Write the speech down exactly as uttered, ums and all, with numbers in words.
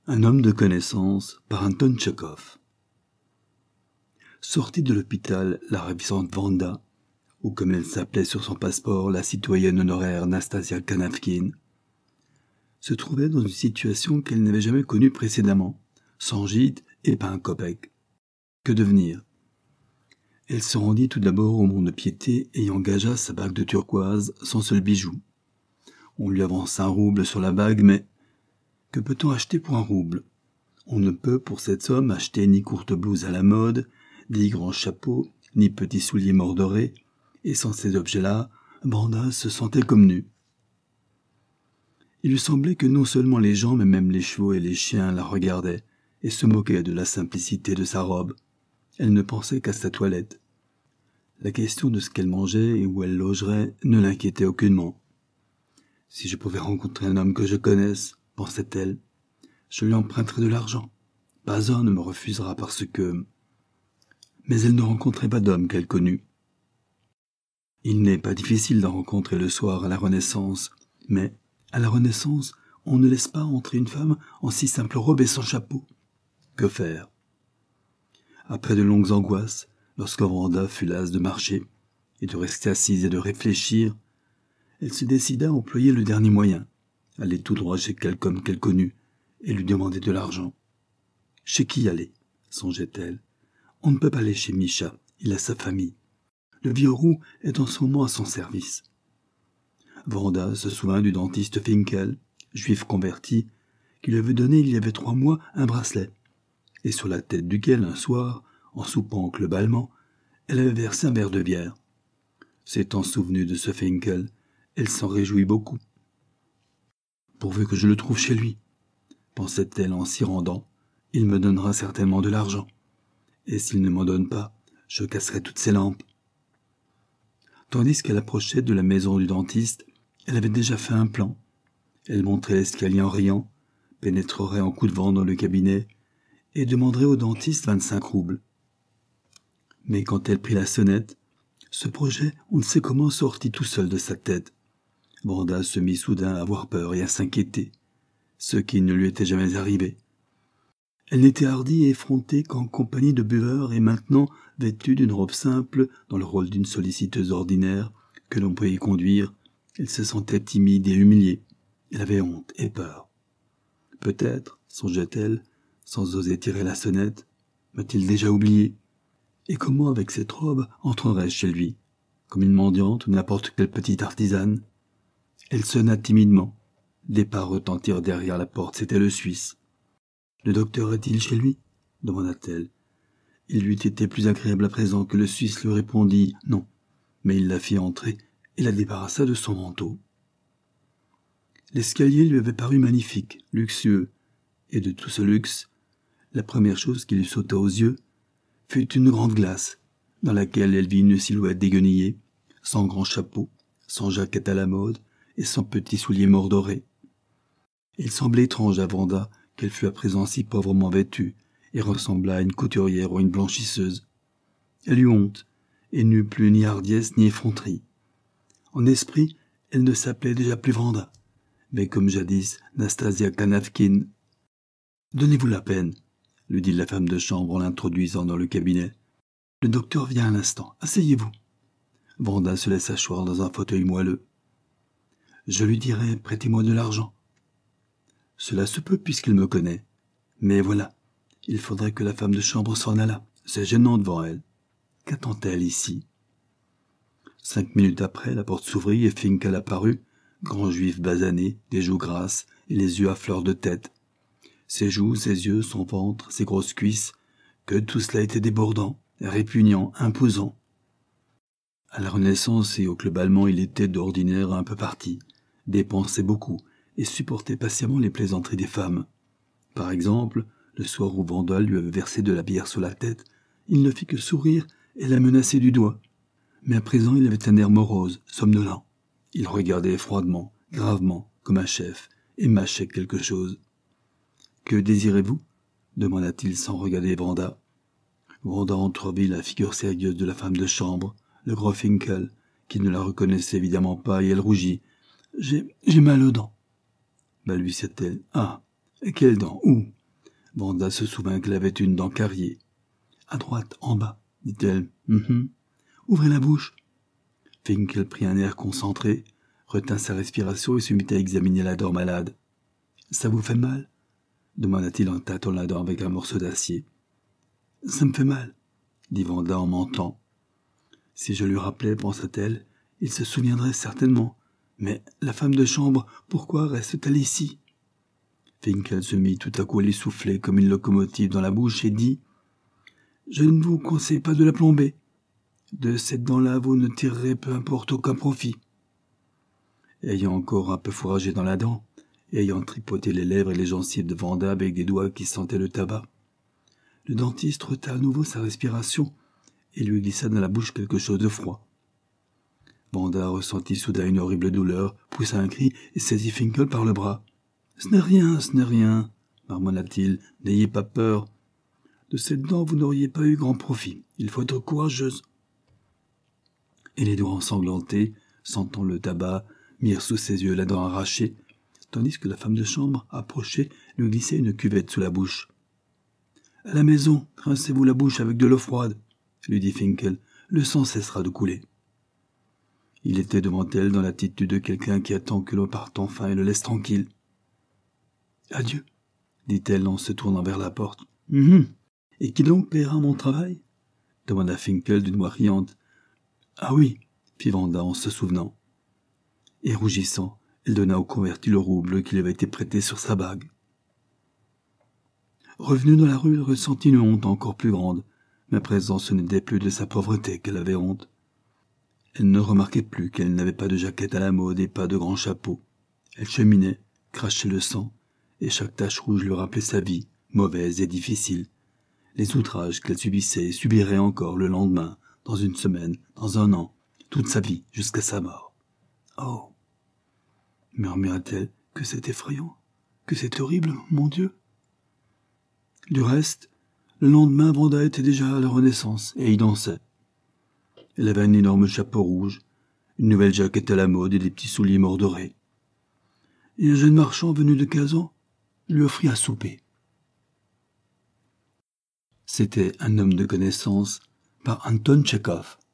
Un homme de connaissance par Anton Tchekhov. Sortie de l'hôpital, la ravissante Vanda, ou comme elle s'appelait sur son passeport, la citoyenne honoraire Nastasia Kanavkine, se trouvait dans une situation qu'elle n'avait jamais connue précédemment, sans gîte et pas un kopek. Que devenir? Elle se rendit tout d'abord au mont-de-piété et y engagea sa bague de turquoise, son seul bijou. On lui avança un rouble sur la bague, mais que peut-on acheter pour un rouble? On ne peut pour cette somme acheter ni courte blouse à la mode, ni grand chapeau, ni petits souliers mordorés, et sans ces objets-là, Vanda se sentait comme nue. Il lui semblait que non seulement les gens, mais même les chevaux et les chiens la regardaient et se moquaient de la simplicité de sa robe. Elle ne pensait qu'à sa toilette. La question de ce qu'elle mangeait et où elle logerait ne l'inquiétait aucunement. « Si je pouvais rencontrer un homme que je connaisse, pensait-elle, je lui emprunterais de l'argent. Pas un ne me refusera parce que... » Mais elle ne rencontrait pas d'homme qu'elle connût. Il n'est pas difficile d'en rencontrer le soir à la Renaissance, mais à la Renaissance, on ne laisse pas entrer une femme en si simple robe et sans chapeau. Que faire? Après de longues angoisses, lorsque Vanda fut lasse de marcher et de rester assise et de réfléchir, elle se décida à employer le dernier moyen, aller tout droit chez quelqu'un qu'elle connut et lui demander de l'argent. Chez qui aller? Songeait-elle. On ne peut pas aller chez Misha, il a sa famille. Le vieux roux est en ce moment à son service. Vanda se souvint du dentiste Finkel, juif converti, qui lui avait donné il y avait trois mois un bracelet, et sur la tête duquel, un soir, en soupant globalement, elle avait versé un verre de bière. S'étant souvenue de ce Finkel, elle s'en réjouit beaucoup. Pourvu que je le trouve chez lui, pensait-elle en s'y rendant, il me donnera certainement de l'argent. Et s'il ne m'en donne pas, je casserai toutes ses lampes. Tandis qu'elle approchait de la maison du dentiste, elle avait déjà fait un plan. Elle monterait l'escalier en riant, pénétrerait en coup de vent dans le cabinet et demanderait au dentiste vingt-cinq roubles. Mais quand elle prit la sonnette, ce projet, on ne sait comment, sortit tout seul de sa tête. Vanda se mit soudain à avoir peur et à s'inquiéter, ce qui ne lui était jamais arrivé. Elle n'était hardie et effrontée qu'en compagnie de buveurs et maintenant, vêtue d'une robe simple, dans le rôle d'une solliciteuse ordinaire, que l'on pouvait y conduire, elle se sentait timide et humiliée. Elle avait honte et peur. Peut-être, songeait-elle, sans oser tirer la sonnette, m'a-t-il déjà oublié? Et comment, avec cette robe, entrerais-je chez lui? Comme une mendiante ou n'importe quelle petite artisane? Elle sonna timidement. Des pas retentirent derrière la porte, c'était le Suisse. « Le docteur est-il chez lui ?» demanda-t-elle. Il lui eût été plus agréable à présent que le Suisse lui répondit « non », mais il la fit entrer et la débarrassa de son manteau. L'escalier lui avait paru magnifique, luxueux, et de tout ce luxe, la première chose qui lui sauta aux yeux fut une grande glace, dans laquelle elle vit une silhouette déguenillée, sans grand chapeau, sans jaquette à la mode et sans petits souliers mordorés. Il semblait étrange à Vanda qu'elle fût à présent si pauvrement vêtue et ressemblât à une couturière ou une blanchisseuse. Elle eut honte et n'eut plus ni hardiesse ni effronterie. En esprit, elle ne s'appelait déjà plus Vanda, mais comme jadis Nastasia Kanavkine. « Donnez-vous la peine, » lui dit la femme de chambre en l'introduisant dans le cabinet. « Le docteur vient à l'instant, asseyez-vous. » Vanda se laissa asseoir dans un fauteuil moelleux. « Je lui dirai, prêtez-moi de l'argent. » Cela se peut puisqu'il me connaît. Mais voilà, il faudrait que la femme de chambre s'en allât. C'est gênant devant elle. Qu'attend-elle ici? Cinq minutes après, la porte s'ouvrit et Finkel apparut, grand juif basané, les joues grasses et les yeux à fleur de tête. Ses joues, ses yeux, son ventre, ses grosses cuisses, que tout cela était débordant, répugnant, imposant. À la Renaissance et au club allemand, il était d'ordinaire un peu parti, dépensait beaucoup, et supportait patiemment les plaisanteries des femmes. Par exemple, le soir où Vanda lui avait versé de la bière sur la tête, il ne fit que sourire et la menacer du doigt. Mais à présent, il avait un air morose, somnolent. Il regardait froidement, gravement, comme un chef, et mâchait quelque chose. « Que désirez-vous » demanda-t-il sans regarder Vanda. Vanda entrevit la figure sérieuse de la femme de chambre, le gros Finkel, qui ne la reconnaissait évidemment pas, et elle rougit. « J'ai, j'ai mal aux dents. » balbutia-t-elle. « Ah, quelles dents? Où » Vanda se souvint qu'elle avait une dent carriée. « À droite, en bas, dit-elle. Mm-hmm. Ouvrez la bouche. » Finkel prit un air concentré, retint sa respiration et se mit à examiner la dent malade. « Ça vous fait mal ?» demanda-t-il en tâtant la dent avec un morceau d'acier. « Ça me fait mal, » dit Vanda en mentant. Si je lui rappelais, pensa-t-elle, il se souviendrait certainement. Mais la femme de chambre, pourquoi reste-t-elle ici? Finkel se mit tout à coup à lui souffler comme une locomotive dans la bouche et dit « Je ne vous conseille pas de la plomber. De cette dent-là, vous ne tirerez peu importe aucun profit. » Ayant encore un peu fourragé dans la dent, et ayant tripoté les lèvres et les gencives de Vanda avec des doigts qui sentaient le tabac, le dentiste retint à nouveau sa respiration et lui glissa dans la bouche quelque chose de froid. Vanda ressentit soudain une horrible douleur, poussa un cri et saisit Finkel par le bras. « Ce n'est rien, ce n'est rien, » marmonna-t-il, « n'ayez pas peur. De cette dent, vous n'auriez pas eu grand profit. Il faut être courageuse. » Et les doigts ensanglantés, sentant le tabac, mirent sous ses yeux la dent arrachée, tandis que la femme de chambre, approchée, lui glissait une cuvette sous la bouche. « À la maison, rincez-vous la bouche avec de l'eau froide, » lui dit Finkel. « Le sang cessera de couler. » Il était devant elle dans l'attitude de quelqu'un qui attend que l'on parte enfin et le laisse tranquille. « Adieu, » dit-elle en se tournant vers la porte. Mmh. « Et qui donc paiera mon travail ?» demanda Finkel d'une voix riante. « Ah oui, » fit Vanda en se souvenant. Et rougissant, elle donna au converti le rouble qui lui avait été prêté sur sa bague. Revenue dans la rue, elle ressentit une honte encore plus grande, mais à présent ce n'était plus de sa pauvreté qu'elle avait honte. Elle ne remarquait plus qu'elle n'avait pas de jaquette à la mode et pas de grand chapeau. Elle cheminait, crachait le sang, et chaque tache rouge lui rappelait sa vie, mauvaise et difficile. Les outrages qu'elle subissait et subirait encore le lendemain, dans une semaine, dans un an, toute sa vie, jusqu'à sa mort. « Oh !» murmura-t-elle, « que c'est effrayant, que c'est horrible, mon Dieu !» Du reste, le lendemain, Vanda était déjà à la Renaissance et y dansait. Elle avait un énorme chapeau rouge, une nouvelle jaquette à la mode et des petits souliers mordorés. Et un jeune marchand venu de Kazan lui offrit à souper. C'était Un homme de connaissance par Anton Tchekhov.